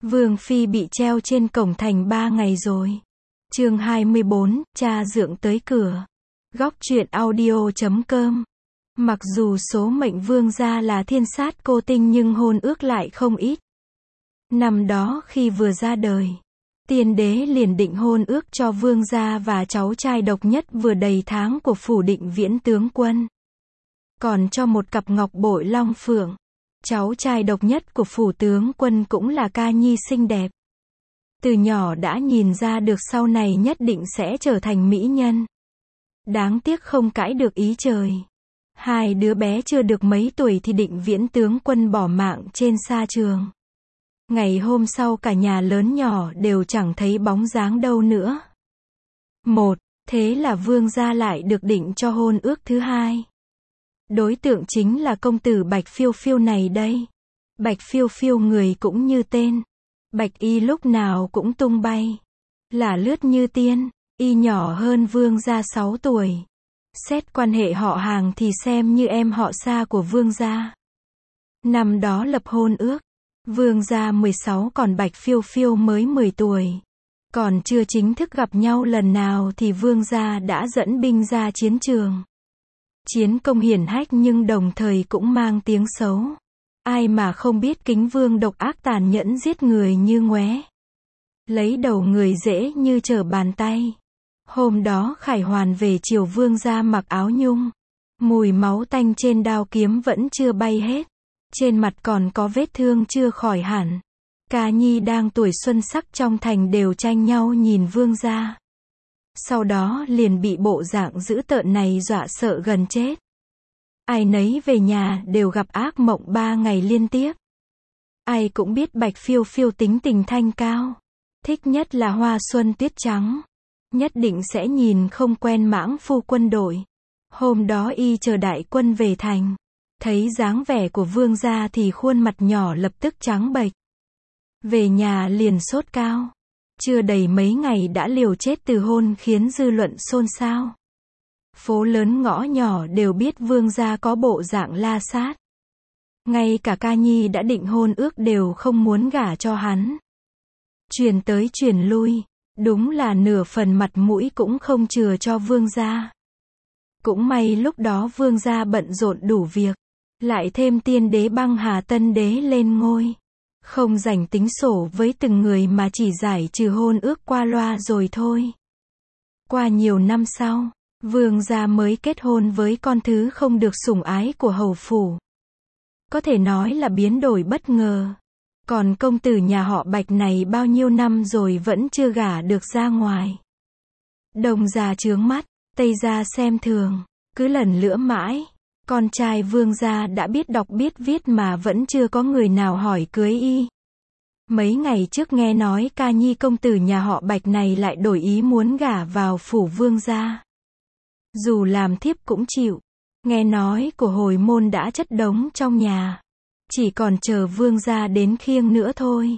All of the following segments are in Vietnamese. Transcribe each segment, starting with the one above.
Vương Phi bị treo trên cổng thành 3 ngày rồi. Chương 24, cha dượng tới cửa. Góc truyện audio.com. Mặc dù số mệnh vương gia là thiên sát cô tinh nhưng hôn ước lại không ít. Năm đó khi vừa ra đời, tiên đế liền định hôn ước cho vương gia và cháu trai độc nhất vừa đầy tháng của phủ Định Viễn tướng quân. Còn cho một cặp ngọc bội long phượng. Cháu trai độc nhất của phủ tướng quân cũng là ca nhi xinh đẹp. Từ nhỏ đã nhìn ra được sau này nhất định sẽ trở thành mỹ nhân. Đáng tiếc không cãi được ý trời. Hai đứa bé chưa được mấy tuổi thì Định Viễn tướng quân bỏ mạng trên sa trường. Ngày hôm sau cả nhà lớn nhỏ đều chẳng thấy bóng dáng đâu nữa. Thế là vương gia lại được định cho hôn ước thứ hai. Đối tượng chính là công tử Bạch Phiêu Phiêu này đây. Bạch Phiêu Phiêu người cũng như tên. Bạch y lúc nào cũng tung bay. Là lướt như tiên. Y nhỏ hơn vương gia 6 tuổi. Xét quan hệ họ hàng thì xem như em họ xa của vương gia. Năm đó lập hôn ước. Vương gia 16 còn Bạch Phiêu Phiêu mới 10 tuổi. Còn chưa chính thức gặp nhau lần nào thì vương gia đã dẫn binh ra chiến trường. Chiến công hiển hách nhưng đồng thời cũng mang tiếng xấu. Ai mà không biết Kính Vương độc ác tàn nhẫn giết người như ngoé. Lấy đầu người dễ như trở bàn tay. Hôm đó Khải Hoàn về chiều vương gia mặc áo nhung. Mùi máu tanh trên đao kiếm vẫn chưa bay hết. Trên mặt còn có vết thương chưa khỏi hẳn. Ca nhi đang tuổi xuân sắc trong thành đều tranh nhau nhìn vương gia. Sau đó liền bị bộ dạng dữ tợn này dọa sợ gần chết. Ai nấy về nhà đều gặp ác mộng 3 ngày liên tiếp. Ai cũng biết Bạch Phiêu Phiêu tính tình thanh cao. Thích nhất là hoa xuân tuyết trắng. Nhất định sẽ nhìn không quen mãng phu quân đội. Hôm đó y chờ đại quân về thành. Thấy dáng vẻ của vương gia thì khuôn mặt nhỏ lập tức trắng bệch. Về nhà liền sốt cao. Chưa đầy mấy ngày đã liều chết từ hôn khiến dư luận xôn xao. Phố lớn ngõ nhỏ đều biết vương gia có bộ dạng la sát. Ngay cả ca nhi đã định hôn ước đều không muốn gả cho hắn. Truyền tới truyền lui, đúng là nửa phần mặt mũi cũng không chừa cho vương gia. Cũng may lúc đó vương gia bận rộn đủ việc. Lại thêm tiên đế băng hà tân đế lên ngôi. Không rảnh tính sổ với từng người mà chỉ giải trừ hôn ước qua loa rồi thôi. Qua nhiều năm sau, vương gia mới kết hôn với con thứ không được sủng ái của hầu phủ. Có thể nói là biến đổi bất ngờ. Còn công tử nhà họ Bạch này bao nhiêu năm rồi vẫn chưa gả được ra ngoài. Đông gia chướng mắt, Tây gia xem thường, cứ lần lữa mãi. Con trai vương gia đã biết đọc biết viết mà vẫn chưa có người nào hỏi cưới y. Mấy ngày trước nghe nói ca nhi công tử nhà họ Bạch này lại đổi ý muốn gả vào phủ vương gia. Dù làm thiếp cũng chịu. Nghe nói của hồi môn đã chất đống trong nhà. Chỉ còn chờ vương gia đến khiêng nữa thôi.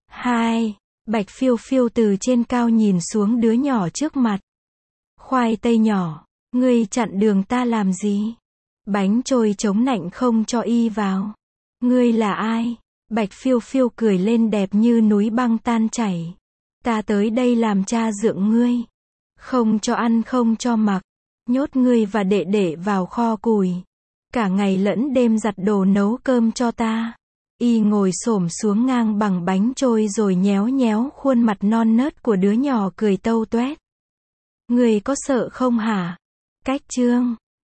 Bạch Phiêu Phiêu từ trên cao nhìn xuống đứa nhỏ trước mặt. Khoai tây nhỏ, ngươi chặn đường ta làm gì? Bánh trôi chống nạnh không cho y vào. Ngươi là ai? Bạch Phiêu Phiêu cười lên đẹp như núi băng tan chảy. Ta tới đây làm cha dượng ngươi. Không cho ăn không cho mặc. Nhốt ngươi và đệ đệ vào kho củi. Cả ngày lẫn đêm giặt đồ nấu cơm cho ta. Y ngồi xổm xuống ngang bằng bánh trôi rồi nhéo nhéo khuôn mặt non nớt của đứa nhỏ cười tâu toét. Ngươi có sợ không hả? Cách chương.